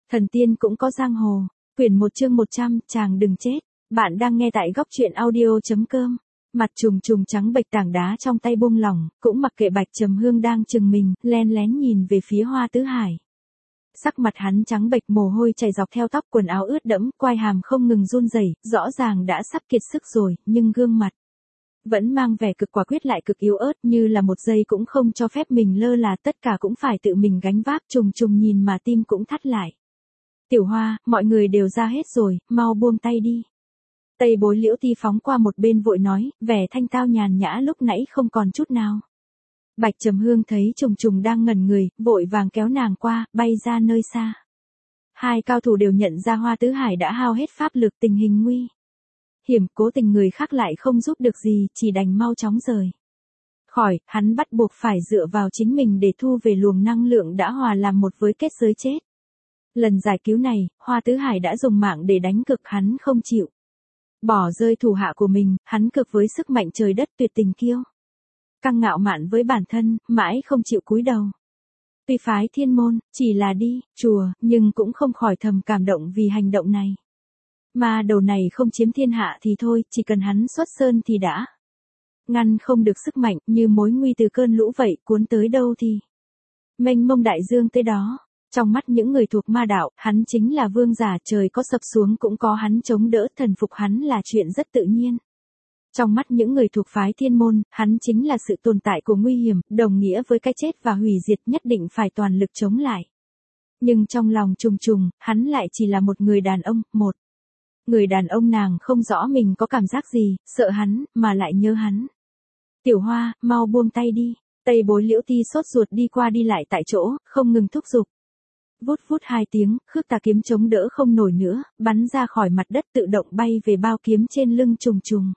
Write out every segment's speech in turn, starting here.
Thần tiên cũng có giang hồ. Quyển 1 chương 100, chàng đừng chết. Bạn đang nghe tại góc truyện audio.com. Mặt trùng trùng trắng bệch tảng đá trong tay buông lỏng, cũng mặc kệ Bạch Trầm Hương đang chừng mình, len lén nhìn về phía Hoa Tứ Hải. Sắc mặt hắn trắng bệch, mồ hôi chảy dọc theo tóc, quần áo ướt đẫm, quai hàm không ngừng run rẩy, rõ ràng đã sắp kiệt sức rồi, nhưng gương mặt vẫn mang vẻ cực quả quyết lại cực yếu ớt, như là một giây cũng không cho phép mình lơ là, tất cả cũng phải tự mình gánh vác. Trùng trùng nhìn mà tim cũng thắt lại. Tiểu Hoa, mọi người đều ra hết rồi, mau buông tay đi. Tây Bối Liễu Ti phóng qua một bên vội nói, vẻ thanh tao nhàn nhã lúc nãy không còn chút nào. Bạch Trầm Hương thấy Trùng Trùng đang ngẩn người, vội vàng kéo nàng qua, bay ra nơi xa. Hai cao thủ đều nhận ra Hoa Tứ Hải đã hao hết pháp lực, tình hình nguy hiểm, cố tình người khác lại không giúp được gì, chỉ đành mau chóng rời khỏi. Hắn bắt buộc phải dựa vào chính mình để thu về luồng năng lượng đã hòa làm một với kết giới chết. Lần giải cứu này, Hoa Tứ Hải đã dùng mạng để đánh cực, hắn không chịu bỏ rơi thủ hạ của mình, hắn cực với sức mạnh trời đất, tuyệt tình kiêu căng ngạo mạn với bản thân, mãi không chịu cúi đầu. Tuy phái Thiên Môn chỉ là đi chùa, nhưng cũng không khỏi thầm cảm động vì hành động này. Mà đầu này không chiếm thiên hạ thì thôi, chỉ cần hắn xuất sơn thì đã ngăn không được sức mạnh, như mối nguy từ cơn lũ vậy, cuốn tới đâu thì mênh mông đại dương tới đó. Trong mắt những người thuộc ma đạo, hắn chính là vương giả, trời có sập xuống cũng có hắn chống đỡ, thần phục hắn là chuyện rất tự nhiên. Trong mắt những người thuộc phái Thiên Môn, hắn chính là sự tồn tại của nguy hiểm, đồng nghĩa với cái chết và hủy diệt, nhất định phải toàn lực chống lại. Nhưng trong lòng Trùng Trùng, hắn lại chỉ là một người đàn ông, một người đàn ông nàng không rõ mình có cảm giác gì, sợ hắn, mà lại nhớ hắn. Tiểu Hoa, mau buông tay đi. Tây Bối Liễu Ti sốt ruột đi qua đi lại tại chỗ, không ngừng thúc giục. Vút vút hai tiếng, khước tà kiếm chống đỡ không nổi nữa, bắn ra khỏi mặt đất, tự động bay về bao kiếm trên lưng Trùng Trùng.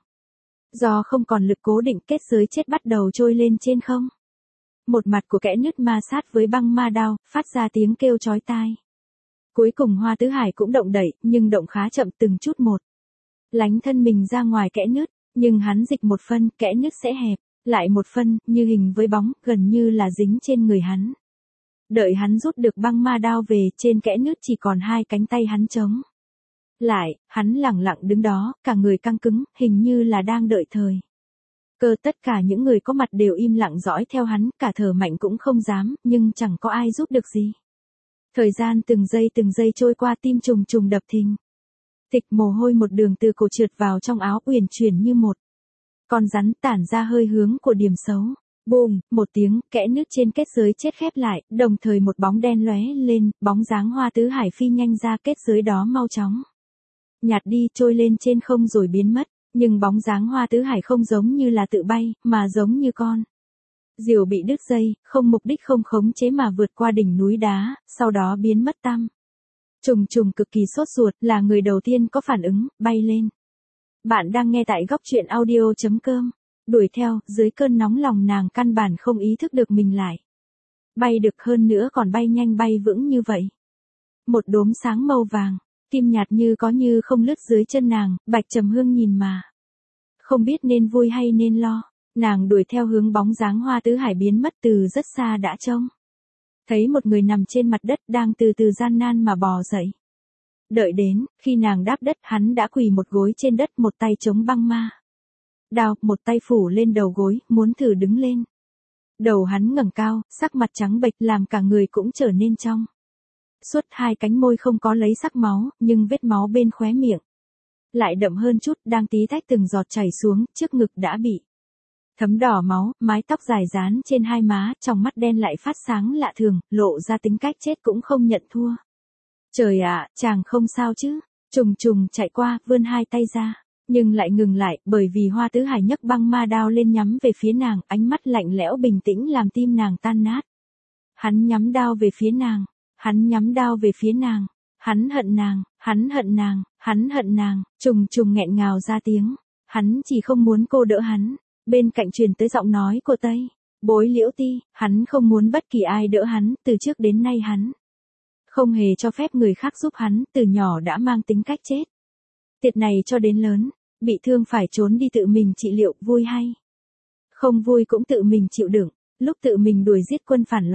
Do không còn lực cố định, kết giới chết bắt đầu trôi lên trên không. Một mặt của kẽ nứt ma sát với băng ma đao, phát ra tiếng kêu chói tai. Cuối cùng Hoa Tứ Hải cũng động đậy, nhưng động khá chậm, từng chút một lánh thân mình ra ngoài kẽ nứt, nhưng hắn dịch một phân, kẽ nứt sẽ hẹp lại một phân, như hình với bóng, gần như là dính trên người hắn. Đợi hắn rút được băng ma đao về, trên kẽ nứt chỉ còn hai cánh tay hắn trống lại, hắn lẳng lặng đứng đó, cả người căng cứng, hình như là đang đợi thời cơ. Tất cả những người có mặt đều im lặng dõi theo hắn, cả thở mạnh cũng không dám, nhưng chẳng có ai giúp được gì. Thời gian từng giây trôi qua, tim Trùng Trùng đập thình thịch, mồ hôi một đường từ cổ trượt vào trong áo, uyển chuyển như một con rắn, tản ra hơi hướng của điểm xấu. Bùm, một tiếng, kẽ nứt trên kết giới chết khép lại, đồng thời một bóng đen lóe lên, bóng dáng Hoa Tứ Hải phi nhanh ra, kết giới đó mau chóng nhạt đi, trôi lên trên không rồi biến mất. Nhưng bóng dáng Hoa Tứ Hải không giống như là tự bay, mà giống như con diều bị đứt dây, không mục đích không khống chế mà vượt qua đỉnh núi đá, sau đó biến mất tăm. Trùng Trùng cực kỳ sốt ruột, là người đầu tiên có phản ứng, bay lên. Bạn đang nghe tại góc truyện audio.com. Đuổi theo, dưới cơn nóng lòng nàng căn bản không ý thức được mình lại bay được, hơn nữa còn bay nhanh bay vững như vậy. Một đốm sáng màu vàng, kim nhạt như có như không lướt dưới chân nàng. Bạch Trầm Hương nhìn mà không biết nên vui hay nên lo. Nàng đuổi theo hướng bóng dáng Hoa Tứ Hải biến mất, từ rất xa đã trông thấy một người nằm trên mặt đất, đang từ từ gian nan mà bò dậy. Đợi đến khi nàng đáp đất, hắn đã quỳ một gối trên đất, một tay chống băng ma đao, một tay phủ lên đầu gối, muốn thử đứng lên. Đầu hắn ngẩng cao, sắc mặt trắng bệch, làm cả người cũng trở nên trong suốt, hai cánh môi không có lấy sắc máu, nhưng vết máu bên khóe miệng lại đậm hơn chút, đang tí tách từng giọt chảy xuống, trước ngực đã bị thấm đỏ máu, mái tóc dài dán trên hai má, trong mắt đen lại phát sáng lạ thường, lộ ra tính cách chết cũng không nhận thua. Trời ạ, chàng không sao chứ? Trùng Trùng chạy qua, vươn hai tay ra, nhưng lại ngừng lại, bởi vì Hoa Tứ Hải nhấc băng ma đao lên nhắm về phía nàng, ánh mắt lạnh lẽo bình tĩnh làm tim nàng tan nát. Hắn nhắm đao về phía nàng, hắn nhắm đao về phía nàng, hắn hận nàng, hắn hận nàng, hắn hận nàng. Trùng Trùng nghẹn ngào ra tiếng, hắn chỉ không muốn cô đỡ hắn. Bên cạnh truyền tới giọng nói của Tây Bối Liễu Ti, hắn không muốn bất kỳ ai đỡ hắn, từ trước đến nay hắn không hề cho phép người khác giúp hắn, từ nhỏ đã mang tính cách chết tiệt này cho đến lớn, bị thương phải trốn đi tự mình trị liệu, vui hay không vui cũng tự mình chịu đựng. Lúc tự mình đuổi giết quân phản loạn,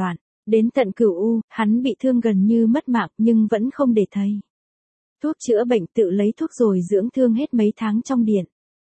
Đến tận cửu u, hắn bị thương gần như mất mạng nhưng vẫn không để thầy. Thuốc chữa bệnh tự lấy thuốc rồi dưỡng thương hết mấy tháng trong điện.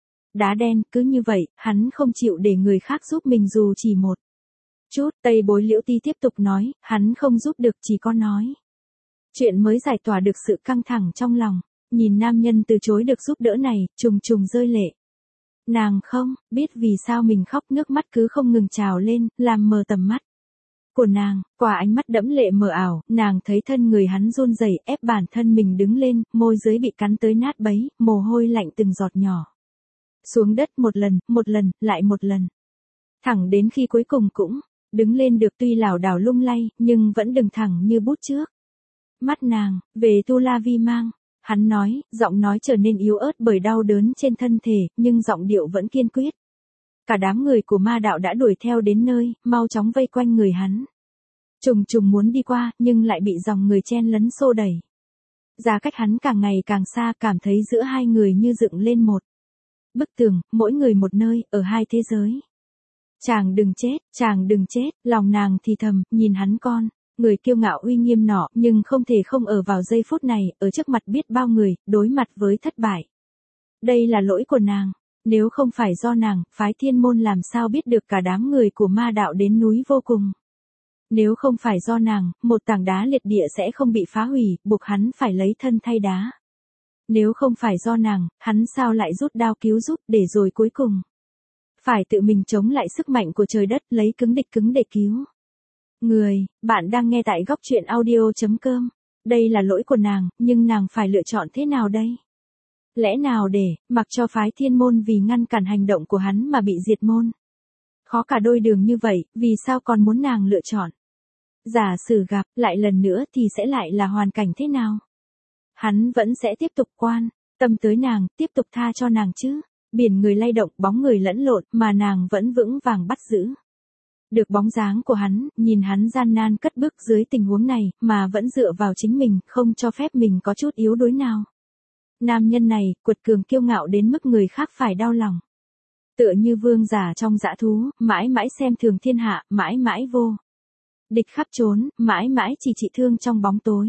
Đá đen, cứ như vậy, hắn không chịu để người khác giúp mình dù chỉ một chút. Tây Bối Liễu Ti tiếp tục nói, hắn không giúp được chỉ có nói. Chuyện mới giải tỏa được sự căng thẳng trong lòng. Nhìn nam nhân từ chối được giúp đỡ này, trùng trùng rơi lệ. Nàng không biết vì sao mình khóc, nước mắt cứ không ngừng trào lên, làm mờ tầm mắt của nàng. Qua ánh mắt đẫm lệ mờ ảo, nàng thấy thân người hắn run rẩy, ép bản thân mình đứng lên, môi dưới bị cắn tới nát bấy, mồ hôi lạnh từng giọt nhỏ xuống đất, một lần, lại một lần. Thẳng đến khi cuối cùng cũng đứng lên được, tuy lảo đảo lung lay, nhưng vẫn đứng thẳng như bút trước. Mắt nàng về Tu La Vi mang. Hắn nói, giọng nói trở nên yếu ớt bởi đau đớn trên thân thể, nhưng giọng điệu vẫn kiên quyết. Cả đám người của ma đạo đã đuổi theo đến nơi, mau chóng vây quanh người hắn. Trùng trùng muốn đi qua, nhưng lại bị dòng người chen lấn xô đẩy. Giá cách hắn càng ngày càng xa, cảm thấy giữa hai người như dựng lên một bức tường, mỗi người một nơi, ở hai thế giới. Chàng đừng chết, lòng nàng thì thầm, nhìn hắn con. Người kiêu ngạo uy nghiêm nọ, nhưng không thể không ở vào giây phút này, ở trước mặt biết bao người, đối mặt với thất bại. Đây là lỗi của nàng. Nếu không phải do nàng, phái Thiên Môn làm sao biết được cả đám người của ma đạo đến núi vô cùng. Nếu không phải do nàng, một tảng đá liệt địa sẽ không bị phá hủy, buộc hắn phải lấy thân thay đá. Nếu không phải do nàng, hắn sao lại rút đao cứu giúp, để rồi cuối cùng phải tự mình chống lại sức mạnh của trời đất, lấy cứng địch cứng để cứu người. Bạn đang nghe tại góc truyện audio.com. Đây là lỗi của nàng, nhưng nàng phải lựa chọn thế nào đây? Lẽ nào để mặc cho phái Thiên Môn vì ngăn cản hành động của hắn mà bị diệt môn? Khó cả đôi đường như vậy, vì sao còn muốn nàng lựa chọn? Giả sử gặp lại lần nữa thì sẽ lại là hoàn cảnh thế nào? Hắn vẫn sẽ tiếp tục quan tâm tới nàng, tiếp tục tha cho nàng chứ? Biển người lay động, bóng người lẫn lộn, mà nàng vẫn vững vàng bắt giữ được bóng dáng của hắn, nhìn hắn gian nan cất bước dưới tình huống này, mà vẫn dựa vào chính mình, không cho phép mình có chút yếu đuối nào. Nam nhân này, quật cường kiêu ngạo đến mức người khác phải đau lòng. Tựa như vương giả trong dã thú, mãi mãi xem thường thiên hạ, mãi mãi vô địch khắp trốn, mãi mãi chỉ trị thương trong bóng tối.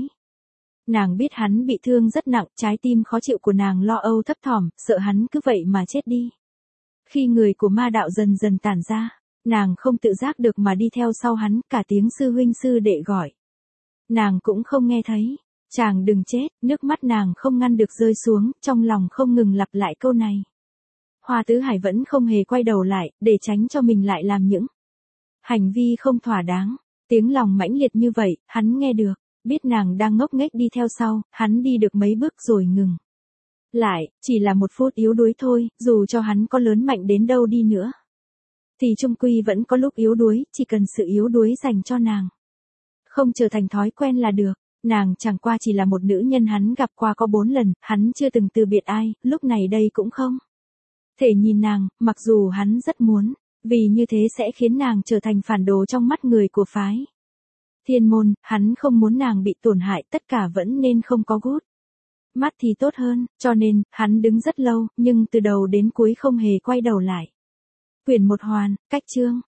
Nàng biết hắn bị thương rất nặng, trái tim khó chịu của nàng lo âu thấp thỏm, sợ hắn cứ vậy mà chết đi. Khi người của ma đạo dần dần tản ra, nàng không tự giác được mà đi theo sau hắn, cả tiếng sư huynh sư đệ gọi. Nàng cũng không nghe thấy. Chàng đừng chết, nước mắt nàng không ngăn được rơi xuống, trong lòng không ngừng lặp lại câu này. Hoa Tứ Hải vẫn không hề quay đầu lại, để tránh cho mình lại làm những hành vi không thỏa đáng. Tiếng lòng mãnh liệt như vậy, hắn nghe được, biết nàng đang ngốc nghếch đi theo sau, hắn đi được mấy bước rồi ngừng lại, chỉ là một phút yếu đuối thôi, dù cho hắn có lớn mạnh đến đâu đi nữa. Thì chung quy vẫn có lúc yếu đuối, chỉ cần sự yếu đuối dành cho nàng không trở thành thói quen là được. Nàng chẳng qua chỉ là một nữ nhân hắn gặp qua có 4 lần, hắn chưa từng từ biệt ai, lúc này đây cũng không thể nhìn nàng, mặc dù hắn rất muốn, vì như thế sẽ khiến nàng trở thành phản đồ trong mắt người của phái Thiên Môn, hắn không muốn nàng bị tổn hại, tất cả vẫn nên không có gút mắt thì tốt hơn, cho nên, hắn đứng rất lâu, nhưng từ đầu đến cuối không hề quay đầu lại. Quyển 1 hoàn, cách chương